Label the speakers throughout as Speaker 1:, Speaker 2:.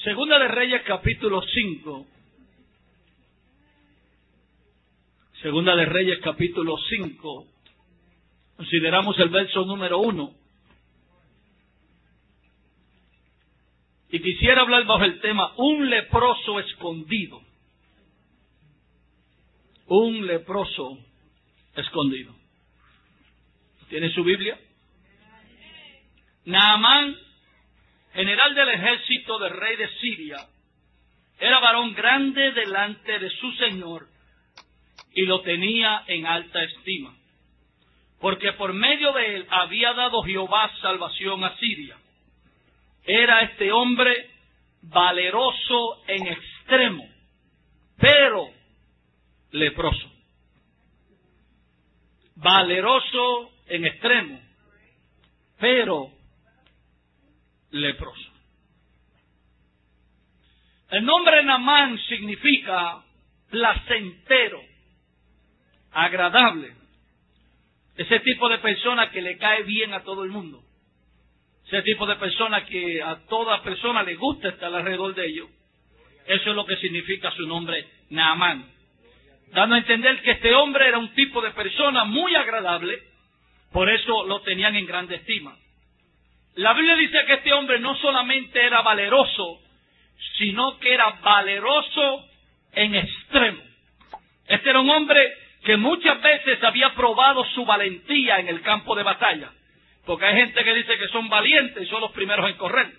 Speaker 1: Segunda de Reyes, capítulo 5. Segunda de Reyes, capítulo 5. Consideramos el verso número 1. Y quisiera hablar bajo el tema, un leproso escondido. Un leproso escondido. ¿Tiene su Biblia? Naamán, general del ejército del rey de Siria, era varón grande delante de su señor y lo tenía en alta estima, porque por medio de él había dado Jehová salvación a Siria. Era este hombre valeroso en extremo, pero leproso. Valeroso en extremo, pero leproso. El nombre Naamán significa placentero, agradable. Ese tipo de persona que le cae bien a todo el mundo. Ese tipo de persona que a toda persona le gusta estar alrededor de ellos. Eso es lo que significa su nombre, Naamán. Dando a entender que este hombre era un tipo de persona muy agradable, por eso lo tenían en grande estima. La Biblia dice que este hombre no solamente era valeroso, sino que era valeroso en extremo. Este era un hombre que muchas veces había probado su valentía en el campo de batalla. Porque hay gente que dice que son valientes y son los primeros en correr.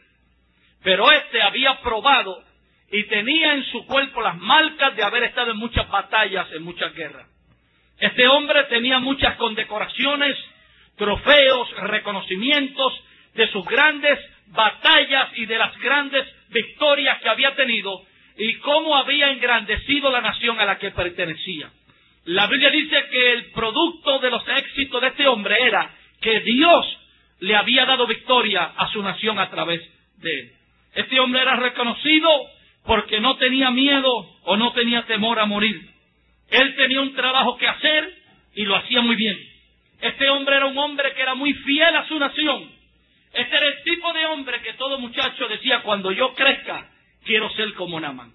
Speaker 1: Pero este había probado y tenía en su cuerpo las marcas de haber estado en muchas batallas, en muchas guerras. Este hombre tenía muchas condecoraciones, trofeos, reconocimientos de sus grandes batallas y de las grandes victorias que había tenido y cómo había engrandecido la nación a la que pertenecía. La Biblia dice que el producto de los éxitos de este hombre era que Dios le había dado victoria a su nación a través de él. Este hombre era reconocido porque no tenía miedo o no tenía temor a morir. Él tenía un trabajo que hacer y lo hacía muy bien. Este hombre era un hombre que era muy fiel a su nación. Este era el tipo de hombre que todo muchacho decía, cuando yo crezca, quiero ser como Naamán.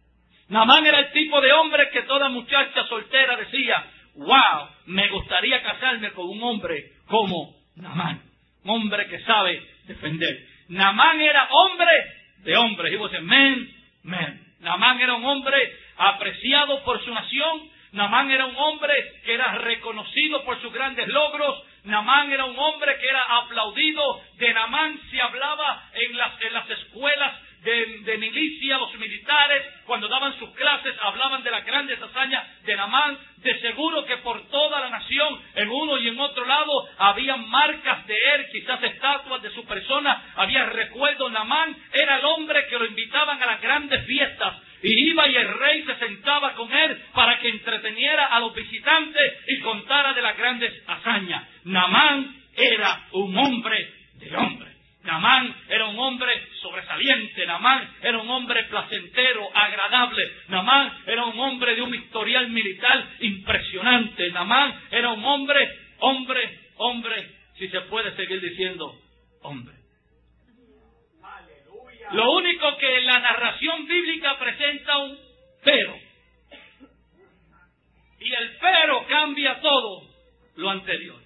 Speaker 1: Naamán era el tipo de hombre que toda muchacha soltera decía, wow, me gustaría casarme con un hombre como Naamán. Un hombre que sabe defender. Naamán era hombre de hombres. He was a man. Naamán era un hombre apreciado por su nación. Naamán era un hombre que era reconocido por sus grandes logros. Naamán era un hombre que era aplaudido. De Naamán se hablaba en las escuelas de milicia, los militares, cuando daban sus clases, hablaban de las grandes hazañas de Naamán. De seguro que por toda la nación, en uno y en otro lado, había marcas de él, quizás estatuas de su persona, había recuerdos. Naamán era el hombre que lo invitaban a las grandes fiestas, y iba y el rey se sentaba con él para que entreteniera a los visitantes y contara de las grandes hazañas. Naamán era un hombre de hombre. Naamán era un hombre sobresaliente. Naamán era un hombre placentero, agradable. Naamán era un hombre de un historial militar impresionante. Naamán era un hombre, si se puede seguir diciendo, hombre. Lo único que la narración bíblica presenta un pero. Y el pero cambia todo lo anterior.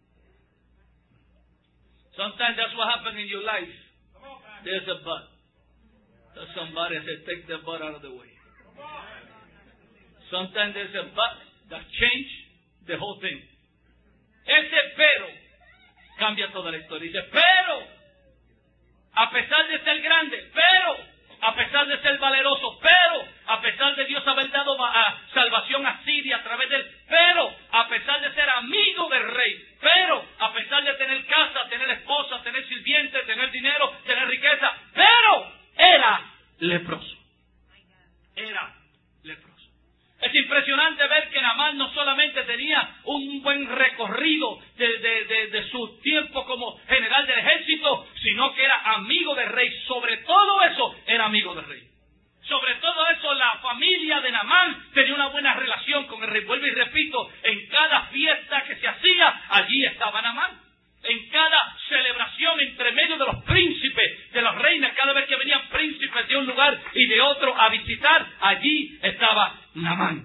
Speaker 1: Sometimes that's what happens in your life. There's a but. There's somebody that says, take the but out of the way. Sometimes there's a but that changes the whole thing. Ese pero cambia toda la historia. Dice, pero, a pesar de ser grande, pero, a pesar de ser valeroso, pero, a pesar de Dios haber dado salvación a Siria a través de él, pero, a pesar de ser amigo del rey, pero, a pesar de tener casa, tener esposa, tener sirvientes, tener dinero, tener riqueza, pero, era leproso. Era leproso. Es impresionante ver que Naamán no solamente tenía un buen recorrido de su tiempo como general del ejército, sino que era amigo del rey. Sobre todo eso, era amigo del rey. Sobre todo eso, la familia de Naamán tenía una buena relación con el rey. Vuelvo y repito, en cada fiesta que se hacía, allí estaba Naamán. En cada celebración entre medio de los príncipes, de los reinos, cada vez que venían príncipes de un lugar y de otro a visitar, allí estaba Naamán.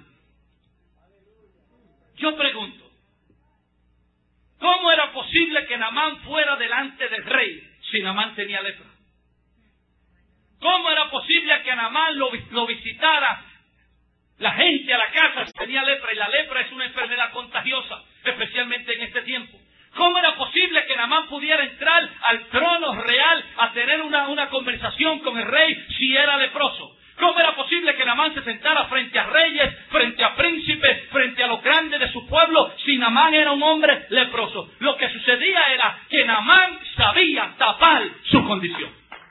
Speaker 1: Yo pregunto, ¿cómo era posible que Naamán fuera delante del rey si Naamán tenía lepra? ¿Cómo era posible que Naamán lo visitara la gente a la casa si tenía lepra? Y la lepra es una enfermedad contagiosa, especialmente en este tiempo. ¿Cómo era posible que Naamán pudiera entrar al trono real a tener una conversación con el rey si era leproso? ¿Cómo era posible que Naamán se sentara frente a reyes, frente a príncipes, frente a los grandes de su pueblo, si Naamán era un hombre leproso? Lo que sucedía era que Naamán sabía tapar su condición.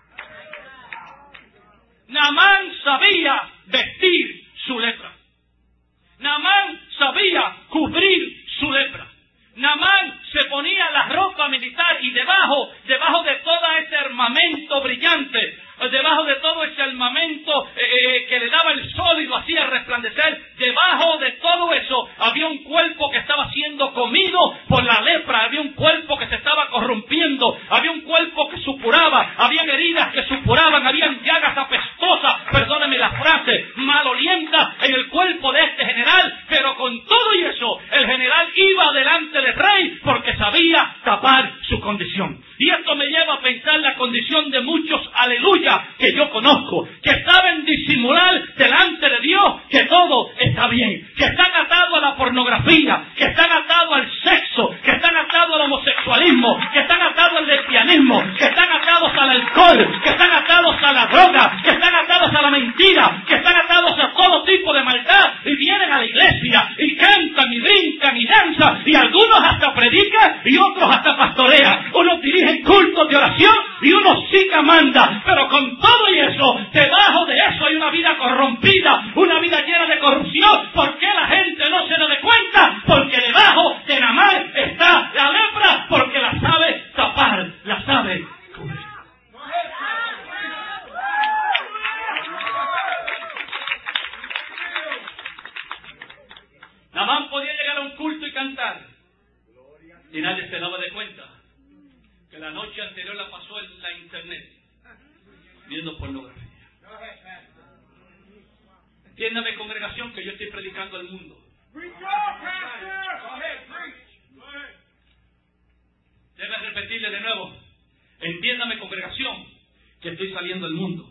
Speaker 1: Naamán sabía vestir su lepra. Naamán sabía cubrir su lepra. Naamán se ponía la ropa militar y debajo de todo ese armamento brillante, debajo de todo ese armamento que le daba el sol y lo hacía resplandecer, debajo de todo eso había un cuerpo que estaba siendo comido por la lepra, había un cuerpo que se estaba corrompiendo, había un cuerpo que supuraba, habían heridas que supuraban, habían llagas apestosas, perdónenme la frase, malolientas en el cuerpo de este general, pero con todo y eso, el general iba delante del rey porque sabía tapar su condición. Y esto me lleva a pensar la condición de muchos, aleluya, que yo conozco, que saben disimular delante de Dios que todo está bien, que están atados a la pornografía, que están atados al sexo, que están atados al homosexualismo, que están atados al lesbianismo, que están atados al alcohol, que están atados a la droga, que están atados a la mentira, que están atados a todo tipo de maldad, y vienen a la iglesia y cantan y brincan y danzan, y algunos hasta predican y otros hasta pastorean, unos dirigen cultos de oración y unos sí que mandan, pero con todo y eso, debajo de eso hay una vida corrompida, una vida llena de corrupción. ¿Por qué la gente no se da de cuenta? Porque debajo de Naamán está la lepra, porque la sabe tapar, la sabe cubrir. Naamán podía llegar a un culto y cantar y nadie se daba de cuenta que la noche anterior la pasó en la internet viendo pornografía. Entiéndame, congregación, que yo estoy predicando al mundo. Debe repetirle de nuevo. Entiéndame, congregación, que estoy saliendo al mundo.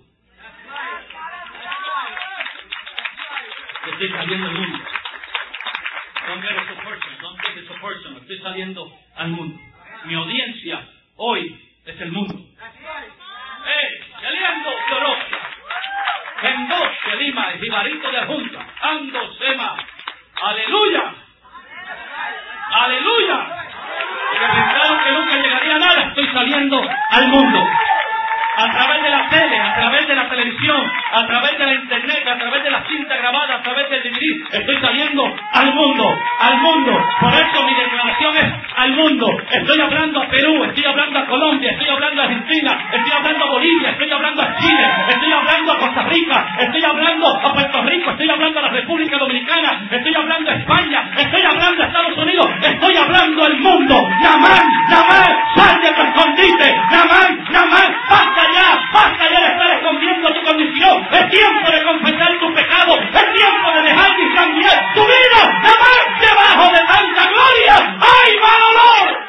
Speaker 1: Que estoy saliendo al mundo. Don't get it so personal, don't take it so personal. Estoy saliendo al mundo. Mi audiencia hoy es el mundo. Saliendo Corosia, Mendoza, Lima, el jibarito de Junta, Ando, Sema, aleluya, aleluya. Porque pensaron que nunca llegaría a nada, estoy saliendo al mundo. A través de la tele, a través de la televisión, a través de la internet, a través de la cinta grabada, a través del DVD, estoy saliendo al mundo, al mundo. Por eso mi declaración es al mundo. Estoy hablando a Perú, estoy hablando a Colombia, estoy hablando a Argentina, estoy hablando a Bolivia, estoy hablando a Chile, estoy hablando a Costa Rica, estoy hablando a Puerto Rico, estoy hablando a la República Dominicana, estoy hablando a España, estoy hablando a Estados Unidos, estoy hablando al mundo. Naamán, Naamán, sal de tu escondite. Naamán, Naamán, basta ya de estar escondiendo tu condición. Es tiempo de confesar tu pecado, es tiempo de dejar de cambiar tu vida. Naamán, debajo de tanta gloria hay mal olor.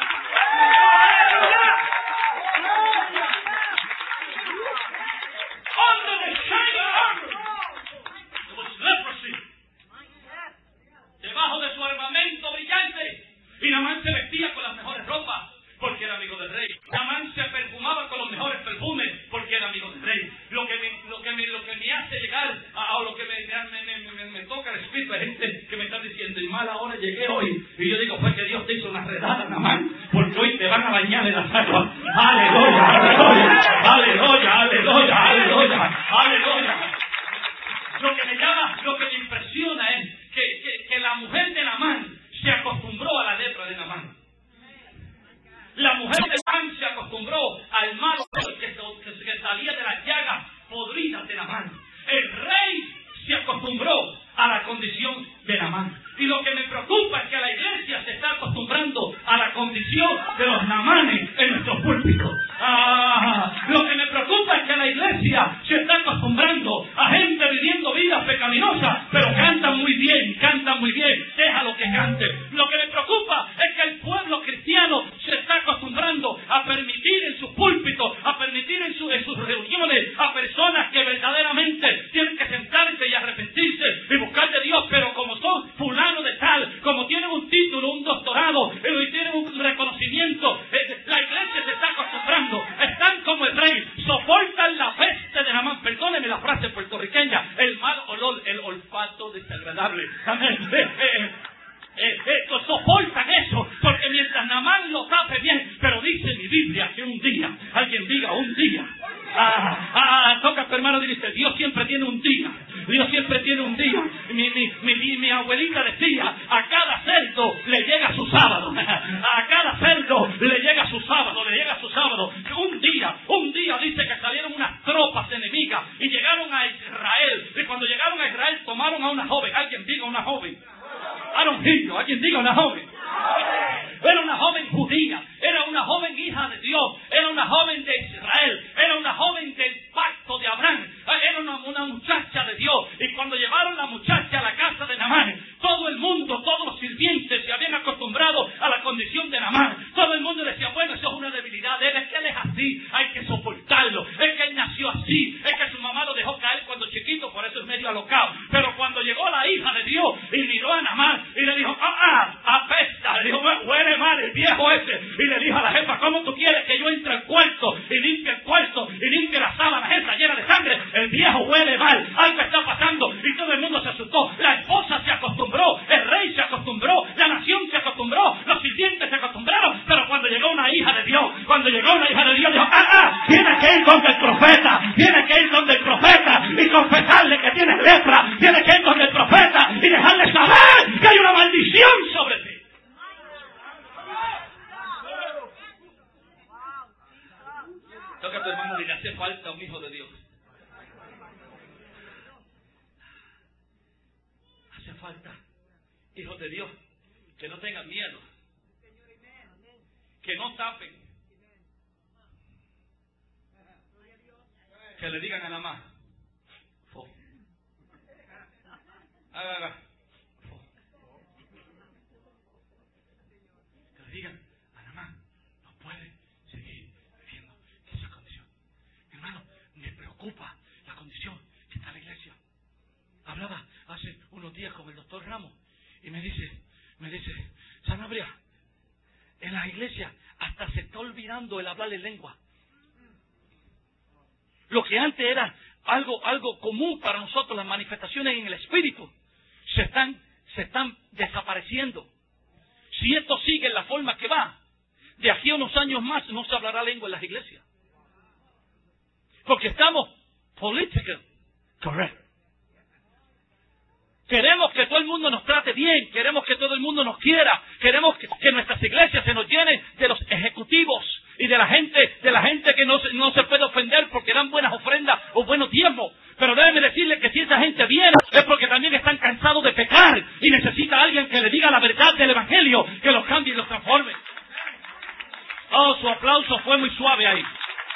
Speaker 1: Under the shining armor there was leprosy. Debajo de su armamento brillante, y Naamán se vestía con las mejores ropas porque era amigo del rey. Naamán se perfumaba con los mejores perfumes porque era amigo del rey. Lo que me hace llegar a lo que me toca el espíritu, hay gente que me está diciendo, y mala hora llegué hoy. Y yo digo, fue que Dios te hizo una redada, Naamán, porque hoy te van a bañar en las aguas. Aleluya, aleluya, aleluya, aleluya, aleluya, aleluya. Lo que me impresiona es que la mujer de Naamán se acostumbró a la lepra de Naamán. La mujer de Naamán se acostumbró al mal que salía de las llagas podridas de Naamán. El rey se acostumbró a la condición de Naamán. Y lo que me preocupa es que la iglesia se está acostumbrando a la condición de los Naamanes en nuestros púlpitos. Lo que me preocupa es que la iglesia se está acostumbrando frase puertorriqueña, el mal olor, el olfato desagradable. Amén. Soportan eso, porque mientras Naamán lo tape bien, pero dice mi Biblia que un día, alguien diga un día. Toca a tu hermano y dice, Dios siempre tiene un día. Dios siempre tiene un día. Mi abuelita decía, a cada cerdo le llega su sábado. A cada cerdo le llega su sábado, le llega su sábado. Un día dice que salieron unas tropas enemigas y llegaron a Israel. Y cuando llegaron a Israel tomaron a una joven. Alguien diga una joven. Alguien diga una joven. Era una joven judía, era una joven hija de Dios, era una joven de Israel, era una joven del pacto de Abraham, era una muchacha de Dios. Y cuando llevaron la muchacha a la casa de Naamán, todo el mundo, todos los sirvientes se habían acostumbrado a la condición de Naamán. Todo el mundo decía, bueno, eso es una debilidad de él, es que él es así, hay que soportarlo, es que él nació así, es que su mamá lo dejó caer cuando chiquito, por eso es medio alocado. Pero cuando llegó la hija de Dios y miró a Naamán y le dijo, apesta, le dijo, huele mal el viejo ese, y le dijo a la jefa, ¿cómo tú quieres que yo entre al cuarto y limpie el cuarto y limpie la sábana esa llena de sangre? El viejo huele mal, algo está pasando. Y todo el mundo se asustó, la esposa se acostumbró, el rey se acostumbró, la nación se acostumbró, los sirvientes se acostumbraron. Pero cuando llegó una hija de Dios, dijo, tiene que ir donde el profeta, tiene que ir donde el profeta y confesarle que tienes lepra, tiene que ir donde el profeta y dejarle saber que hay una maldición sobre ti. Toca a tu hermano y le hace falta un hijo de Dios. Hace falta hijos de Dios que no tengan miedo, que no tapen, que le digan a Naamán, que le digan a Naamán, no puede seguir viviendo en esa condición. Hermano, me preocupa la condición que está la iglesia. Hablaba hace unos días con el doctor Ramos y me dice, Sanabria, en las iglesias hasta se está olvidando el hablar en lengua. Lo que antes era algo común para nosotros, las manifestaciones en el espíritu, se están desapareciendo. Si esto sigue en la forma que va, de aquí a unos años más no se hablará lengua en las iglesias. Porque estamos political correct. Queremos que todo el mundo nos trate bien, queremos que todo el mundo nos quiera, queremos que nuestras iglesias se nos llenen de los ejecutivos y de la gente que no se puede ofender porque dan buenas ofrendas o buenos diezmos. Pero déjeme decirle que si esa gente viene es porque también están cansados de pecar y necesita a alguien que le diga la verdad del evangelio, que los cambie y los transforme. Oh, su aplauso fue muy suave ahí.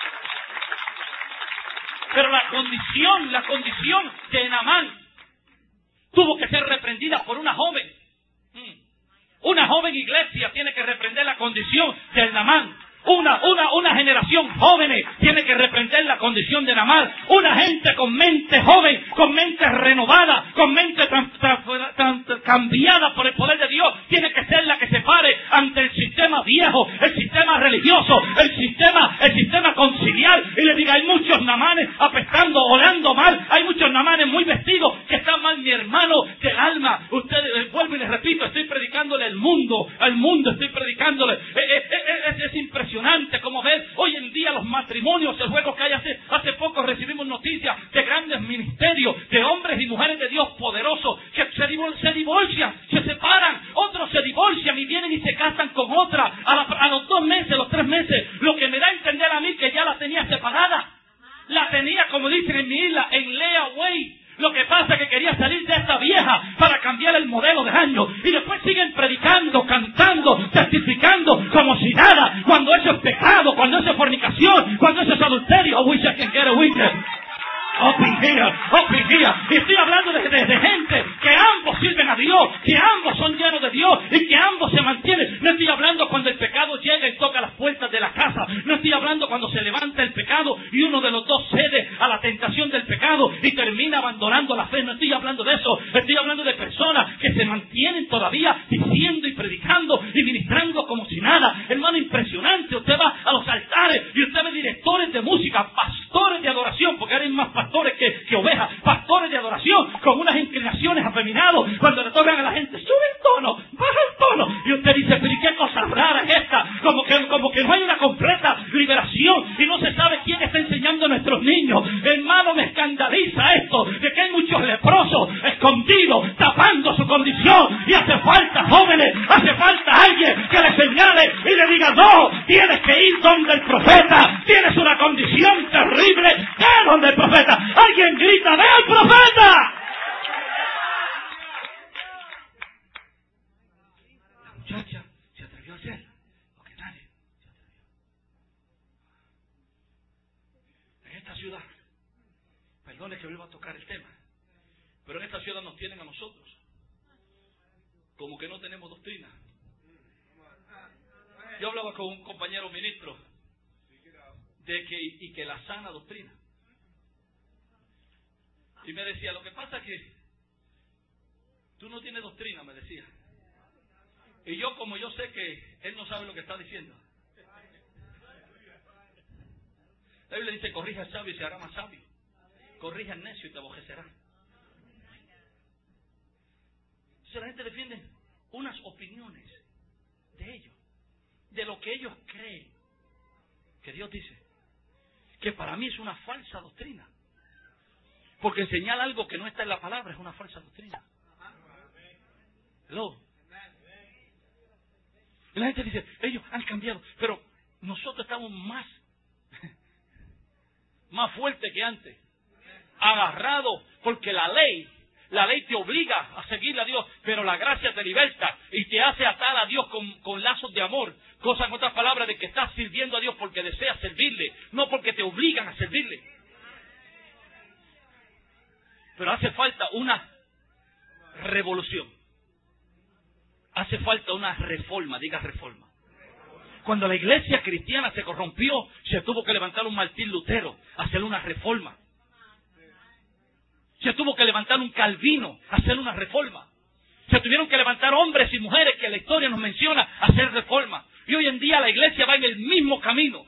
Speaker 1: Pero la condición de Naamán tuvo que ser reprendida por una joven. Una joven iglesia tiene que reprender la condición del Naamán. Una generación jóvenes tiene que reprender la condición de Naamán. Una gente con mente joven, con mente renovada, con mente cambiada por el poder de Dios, tiene que ser la que se pare ante el sistema viejo, el sistema religioso, el sistema conciliar, y le diga, hay muchos Naamanes apestando, olando mal, hay muchos Naamanes muy vestidos que están mal, mi hermano del alma. Ustedes, vuelvo y les repito, estoy predicándole al mundo estoy predicándole. Es impresionante como ver hoy en día los matrimonios, el juego que hay. Hace poco recibimos noticias de grandes ministerios, de hombres y mujeres de Dios poderosos que se divorcian, se separan, otros se divorcian y vienen y se casan con otra a los 2 meses, los 3 meses, lo que me da a entender a mí que ya la tenía separada, la tenía, como dicen en mi isla, en layaway. Lo que pasa es que quería salir de esta vieja para cambiar el modelo de año. Y después siguen predicando, cantando, testificando como si nada. Cuando eso es pecado, cuando eso es fornicación, cuando eso es adulterio. I wish I can get a witness. Up in here. Y estoy hablando de gente que ambos sirven a Dios, que ambos son llenos de Dios y que ambos se mantienen. No estoy hablando cuando el pecado llega y toca las puertas de la casa. No estoy hablando cuando se levanta el pecado y uno de los dos cede a la tentación del pecado y termina abandonando la fe. No estoy hablando de eso. Estoy hablando de personas que se mantienen todavía diciendo y predicando y ministrando como si nada. Hermano, impresionante. Usted va a los altares y usted ve directores de música, pastores de adoración, porque ahora hay más pastores pastores que ovejas, pastores de adoración, con unas inclinaciones afeminados, cuando le tocan a la gente, sube el tono, baja el tono, y usted dice, pero ¿y qué cosa rara es esta? Como que no hay una completa liberación, y no se sabe quién está enseñando a nuestros niños. Hermano, me escandaliza esto, de que hay muchos leprosos escondidos, tapando su condición, y hace falta, jóvenes, hace falta alguien que le señale y le diga, no, tienes que ir donde el profeta, tienes una condición terrible, ve donde el profeta. Alguien grita, ve al profeta. La muchacha se atrevió a hacer lo que nadie se atrevió. En esta ciudad, perdone que vuelva a tocar el tema, pero en esta ciudad nos tienen a nosotros como que no tenemos doctrina. Yo hablaba con un compañero ministro de que la sana doctrina. Y me decía, lo que pasa es que tú no tienes doctrina, me decía. Y yo, como yo sé que él no sabe lo que está diciendo. La Biblia dice, corrija al sabio y se hará más sabio. Corrija al necio y te aborrecerá. Entonces la gente defiende unas opiniones de ellos, de lo que ellos creen que Dios dice, que para mí es una falsa doctrina, porque enseñar algo que no está en la palabra es una falsa doctrina. Hello. Y la gente dice, ellos han cambiado, pero nosotros estamos más fuertes que antes, agarrados, porque la ley te obliga a seguirle a Dios, pero la gracia te liberta y te hace atar a Dios con lazos de amor. Cosa, en otras palabras, de que estás sirviendo a Dios porque deseas servirle, no porque te obligan a servirle. Pero hace falta una revolución. Hace falta una reforma, diga reforma. Cuando la iglesia cristiana se corrompió, se tuvo que levantar un Martín Lutero, hacer una reforma. Se tuvo que levantar un Calvino, hacer una reforma. Se tuvieron que levantar hombres y mujeres que la historia nos menciona, hacer reforma. Y hoy en día la iglesia va en el mismo camino,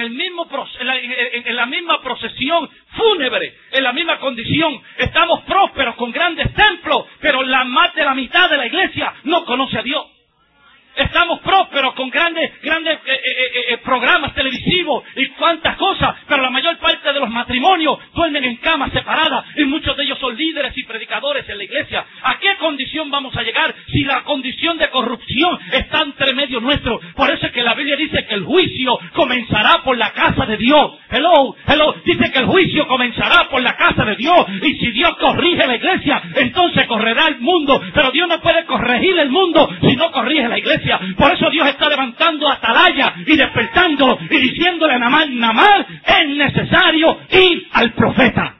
Speaker 1: en la misma procesión fúnebre, en la misma condición. Estamos prósperos con grandes templos, pero más de la mitad de la iglesia no conoce a Dios. Estamos prósperos con grandes programas televisivos y cuantas cosas, pero la mayor parte de los matrimonios duermen en camas separadas y muchos de ellos son líderes y predicadores en la iglesia. ¿A qué condición vamos a llegar si la condición de corrupción está entre medio nuestro? Por eso es que la Biblia dice que el juicio comenzará por la casa de Dios. Hello. Dice que el juicio comenzará por la casa de Dios, y si Dios corrige la iglesia, entonces correrá el mundo. Pero Dios no puede corregir el mundo si no corrige la iglesia. Por eso Dios está levantando atalaya y despertando y diciéndole a Naamán, es necesario ir al profeta.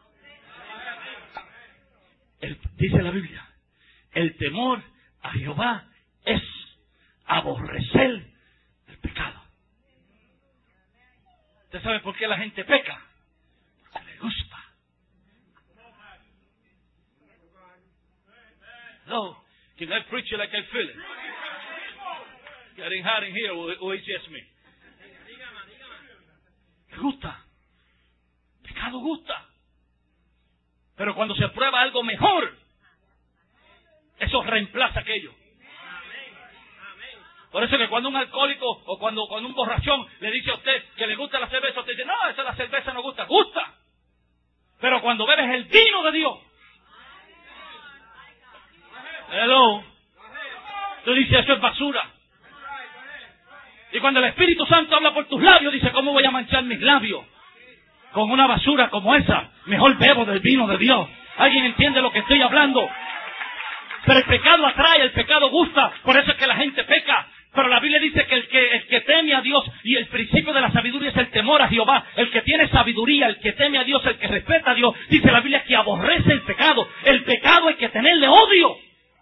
Speaker 1: Dice la Biblia, el temor a Jehová es aborrecer el pecado. ¿Usted sabe por qué la gente peca? Porque le gusta. No, can I preach it like I feel it? Getting hot in here, or it's just me. Me gusta. Pecado gusta. Pero cuando se prueba algo mejor, eso reemplaza aquello. Por eso que cuando un alcohólico o cuando un borrachón le dice a usted que le gusta la cerveza, usted dice, no, esa la cerveza no gusta. Gusta. Pero cuando bebes el vino de Dios, hello, tú dices, eso es basura. Y cuando el Espíritu Santo habla por tus labios, dice, ¿cómo voy a manchar mis labios con una basura como esa? Mejor bebo del vino de Dios. ¿Alguien entiende lo que estoy hablando? Pero el pecado atrae, el pecado gusta, por eso es que la gente peca. Pero la Biblia dice que el que teme a Dios, y el principio de la sabiduría es el temor a Jehová. El que tiene sabiduría, el que teme a Dios, el que respeta a Dios, dice la Biblia que aborrece el pecado. El pecado hay que tenerle odio.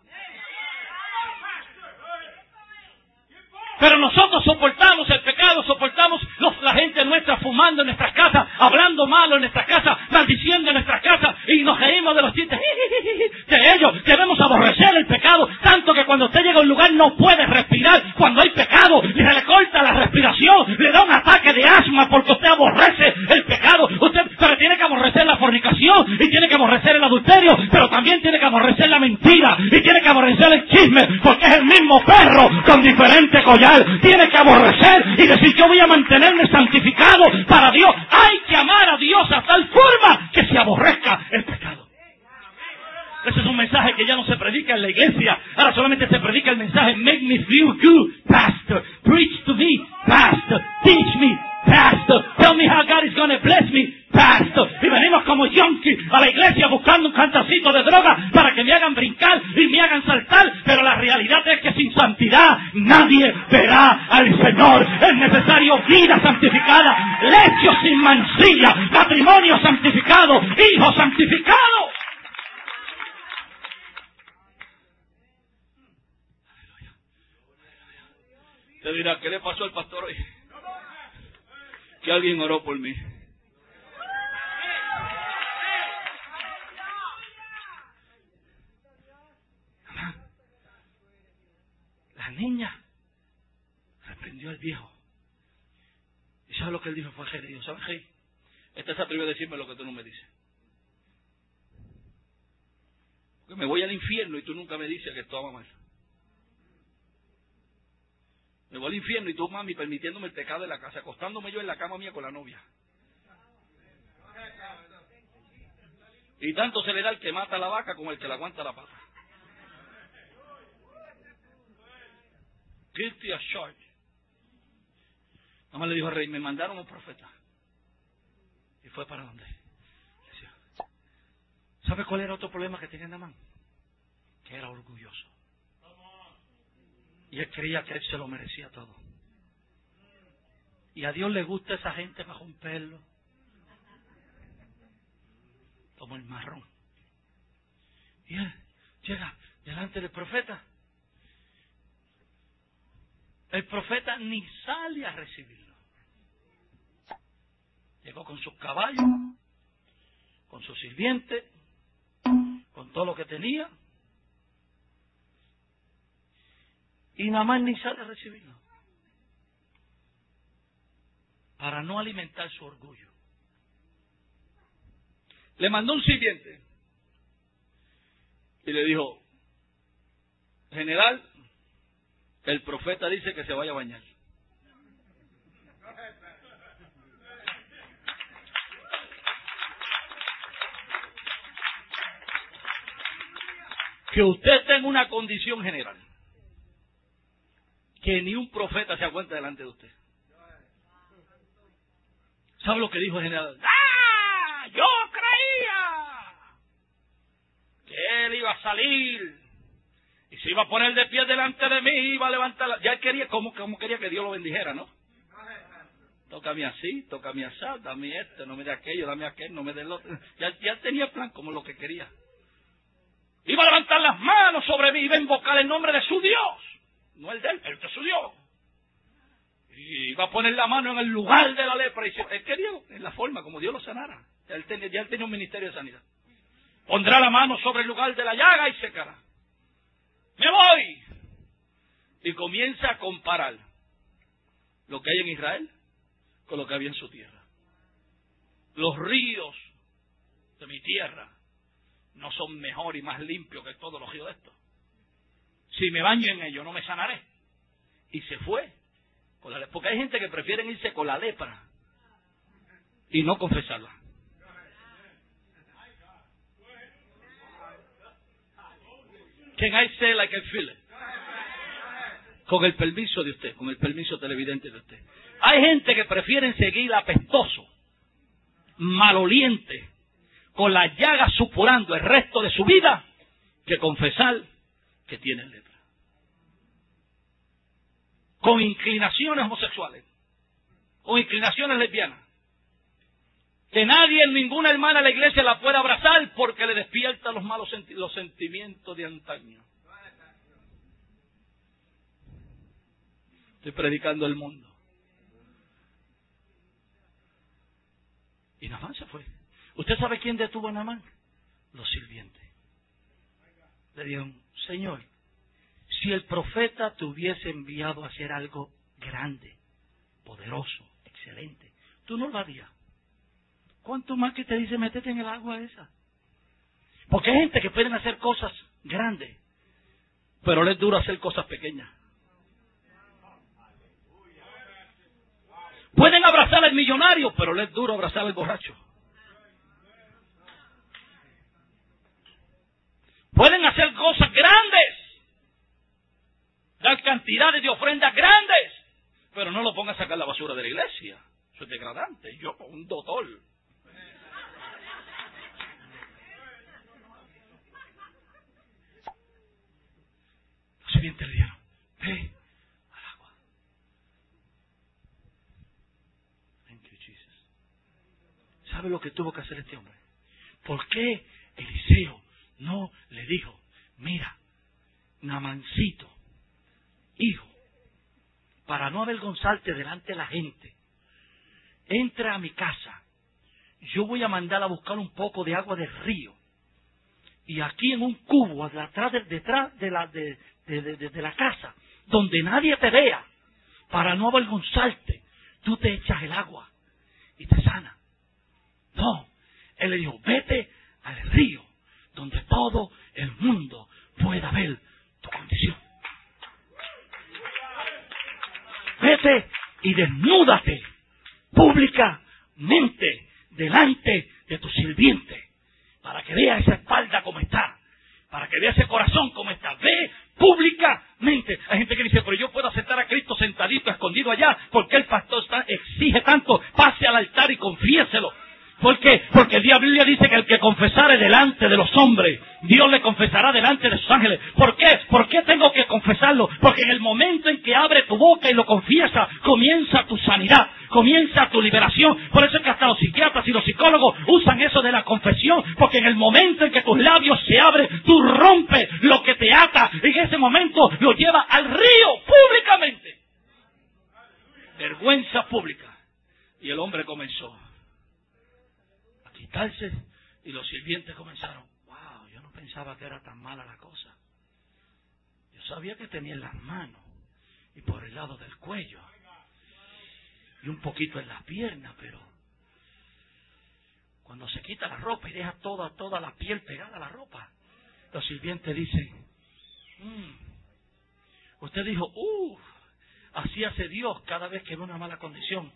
Speaker 1: Pero nosotros soportamos el pecado, soportamos la gente nuestra fumando en nuestras casas, hablando malo en nuestras casas, maldiciendo en nuestras casas, y nos reímos de los chistes de ellos. Debemos aborrecer el pecado, tanto que cuando usted llega a un lugar no puede respirar. Cuando hay pecado, se le corta la respiración, le da un ataque de asma porque usted aborrece el pecado. Pero tiene que aborrecer la fornicación. fornicación, y tiene que aborrecer el adulterio, pero también tiene que aborrecer la mentira, y tiene que aborrecer el chisme, porque es el mismo perro con diferente collar. Tiene que aborrecer y decir: yo voy a mantenerme santificado para Dios. Hay que amar a Dios a tal forma que se aborrezca el pecado. Ese es un mensaje que ya no se predica en la iglesia. Ahora solamente se predica el mensaje: make me feel good, pastor. Preach to me, pastor. Teach me, pastor. Tell me how God is going to bless me, pastor. Y venimos como junkies a la iglesia buscando un cantacito de droga para que me hagan brincar y me hagan saltar. Pero la realidad es que sin santidad nadie verá al Señor. Es necesario vida santificada, lecho sin mancilla, matrimonio santificado, hijos santificados. Te dirá: ¿qué le pasó al pastor hoy? Que alguien oró por mí. La niña reprendió al viejo. ¿Y sabes lo que él dijo? Fue: le dijo: ¿sabes qué? Este se atrevió a decirme lo que tú no me dices. Porque me voy al infierno y tú nunca me dices que esto va mal. Me voy al infierno y tú, mami, permitiéndome el pecado de la casa, acostándome yo en la cama mía con la novia. Y tanto se le da el que mata a la vaca como el que le aguanta la pata. Guilty as charged. Nada más le dijo al rey: me mandaron un profeta. ¿Y fue para dónde? Decía, ¿sabe cuál era otro problema que tenía Naamán? Que era orgulloso. Y él creía que él se lo merecía todo. Y a Dios le gusta esa gente bajo un pelo, como el marrón. Y él llega delante del profeta. El profeta ni sale a recibirlo. Llegó con sus caballos, con sus sirvientes, con todo lo que tenía. Y Naamán ni sale a recibirlo, para no alimentar su orgullo. Le mandó un sirviente y le dijo: general, el profeta dice que se vaya a bañar. Que usted tenga una condición general que ni un profeta se aguanta delante de usted. ¿Sabe lo que dijo el general? ¡Ah! Yo creía que él iba a salir y se iba a poner de pie delante de mí, iba a levantar ya él quería, como quería que Dios lo bendijera, ¿no? Tócame así, tócame así, dame esto, no me dé aquello, dame aquello, no me dé el otro. Ya tenía el plan como lo que quería. Iba a levantar las manos sobre mí, iba a invocar el nombre de su Dios. No el de él, el de su Dios. Y iba a poner la mano en el lugar de la lepra. Y él quería en la forma como Dios lo sanara. Ya él tenía un ministerio de sanidad. Pondrá la mano sobre el lugar de la llaga y secará. ¡Me voy! Y comienza a comparar lo que hay en Israel con lo que había en su tierra. Los ríos de mi tierra no son mejor y más limpios que todos los ríos de estos. Si me baño en ellos, no me sanaré. Y se fue. Porque hay gente que prefieren irse con la lepra y no confesarla. Can I say like I feel it? Con el permiso de usted, con el permiso televidente de usted. Hay gente que prefieren seguir apestoso, maloliente, con las llagas supurando el resto de su vida, que confesar que tienen lepra. Con inclinaciones homosexuales, con inclinaciones lesbianas, que nadie, ninguna hermana de la iglesia la puede abrazar porque le despierta los malos los sentimientos de antaño. Estoy predicando el mundo. Y Naamán se fue. ¿Usted sabe quién detuvo a Naamán? Los sirvientes. Le dijeron: Señor, si el profeta te hubiese enviado a hacer algo grande, poderoso, excelente, tú no lo harías. ¿Cuánto más que te dice métete en el agua esa? Porque hay gente que pueden hacer cosas grandes, pero les es duro hacer cosas pequeñas. Pueden abrazar al millonario, pero les es duro abrazar al borracho. Pueden hacer cosas grandes, dar cantidades de ofrendas grandes, pero no lo pongan a sacar la basura de la iglesia. Eso es degradante. Yo, un doctor. Los sirvientes le dijeron, ve al agua. Thank you, Jesus. ¿Sabe lo que tuvo que hacer este hombre? ¿Por qué Eliseo no le dijo, mira, Namancito, hijo, para no avergonzarte delante de la gente, entra a mi casa, yo voy a mandar a buscar un poco de agua del río, y aquí en un cubo, detrás de la casa, donde nadie te vea, para no avergonzarte, tú te echas el agua y te sana. No, él le dijo, vete al río, donde todo el mundo pueda ver tu condición. Vete y desnúdate públicamente delante de tu sirviente, para que vea esa espalda como está, para que vea ese corazón como está. Ve públicamente. Hay gente que dice, pero yo puedo aceptar a Cristo sentadito, escondido allá, porque el pastor exige tanto. Pase al altar y confiéselo. ¿Por qué? Porque la Biblia dice que el que confesare delante de los hombres, Dios le confesará delante de sus ángeles. ¿Por qué? ¿Por qué tengo que confesarlo? Porque en el momento en que abre tu boca y lo confiesa, comienza tu sanidad, comienza tu liberación. Por eso es que hasta los psiquiatras y los psicólogos usan eso de la confesión, porque en el momento en que tus labios se abren, tú rompes lo que te ata, y en ese momento lo llevas al río públicamente. Vergüenza pública. Y el hombre comenzó quitarse, y los sirvientes comenzaron, wow, yo no pensaba que era tan mala la cosa. Yo sabía que tenía en las manos y por el lado del cuello y un poquito en las piernas, pero cuando se quita la ropa y deja toda la piel pegada a la ropa, los sirvientes dicen, usted dijo, así hace Dios cada vez que ve una mala condición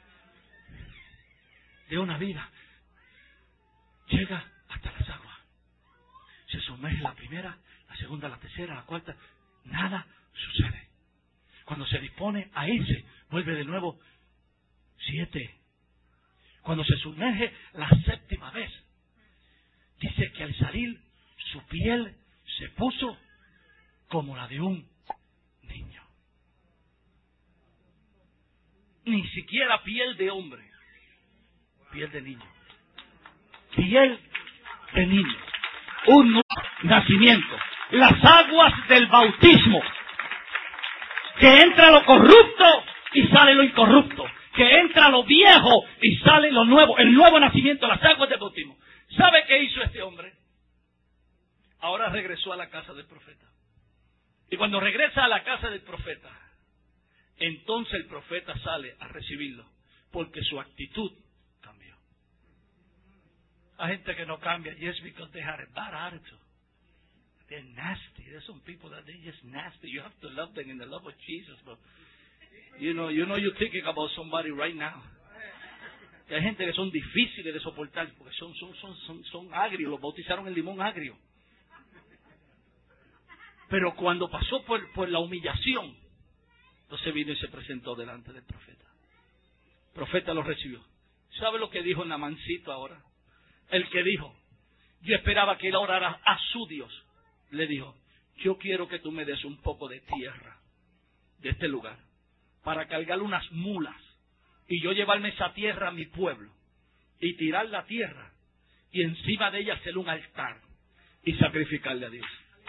Speaker 1: de una vida. Llega hasta las aguas, se sumerge la primera, la segunda, la tercera, la cuarta, nada sucede. Cuando se dispone a irse, vuelve de nuevo 7. Cuando se sumerge la 7ª vez, dice que al salir su piel se puso como la de un niño. Ni siquiera piel de hombre, piel de niño. Piel de niño, un nuevo nacimiento, las aguas del bautismo, que entra lo corrupto y sale lo incorrupto, que entra lo viejo y sale lo nuevo, el nuevo nacimiento, las aguas del bautismo. ¿Sabe qué hizo este hombre? Ahora regresó a la casa del profeta. Y cuando regresa a la casa del profeta, entonces el profeta sale a recibirlo, porque su actitud cambió. Hay gente que no cambia just because they had a bad attitude. They're nasty. There's some people that they're just nasty. You have to love them in the love of Jesus, but you know you're thinking about somebody right now. Y hay gente que son difíciles de soportar porque son agrios, los bautizaron en limón agrio. Pero cuando pasó por la humillación, entonces vino y se presentó delante del profeta. El profeta lo recibió. ¿Sabe lo que dijo Namancito ahora? El que dijo, yo esperaba que él orara a su Dios. Le dijo, yo quiero que tú me des un poco de tierra de este lugar para cargar unas mulas y yo llevarme esa tierra a mi pueblo y tirar la tierra y encima de ella hacer un altar y sacrificarle a Dios.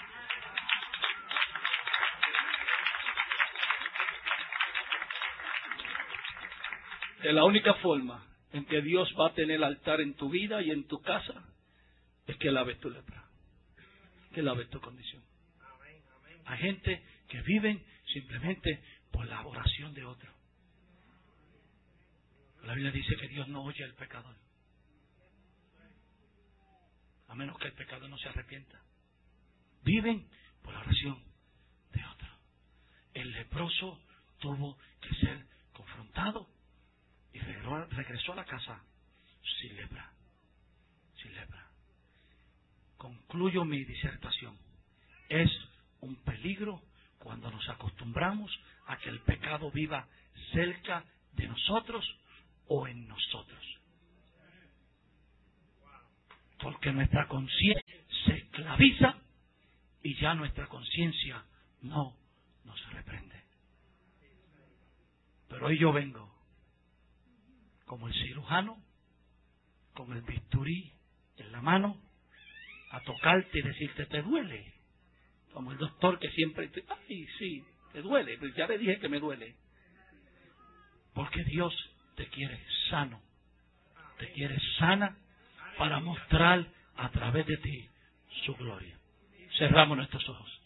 Speaker 1: Que la única forma en que Dios va a tener altar en tu vida y en tu casa es que laves tu lepra, que laves tu condición. Hay gente que viven simplemente por la oración de otro. La Biblia dice que Dios no oye al pecador. a menos que el pecado no se arrepienta. Viven por la oración de otro. El leproso tuvo que ser confrontado y regresó a la casa sin lepra. Sin lepra. Concluyo mi disertación. Es un peligro cuando nos acostumbramos a que el pecado viva cerca de nosotros o en nosotros. Porque nuestra conciencia se esclaviza y ya nuestra conciencia no nos reprende. Pero hoy yo vengo como el cirujano, con el bisturí en la mano, a tocarte y decirte, ¿te duele? Como el doctor que siempre, ay, sí, te duele, pues ya le dije que me duele. Porque Dios te quiere sano, te quiere sana para mostrar a través de ti su gloria. Cerramos nuestros ojos.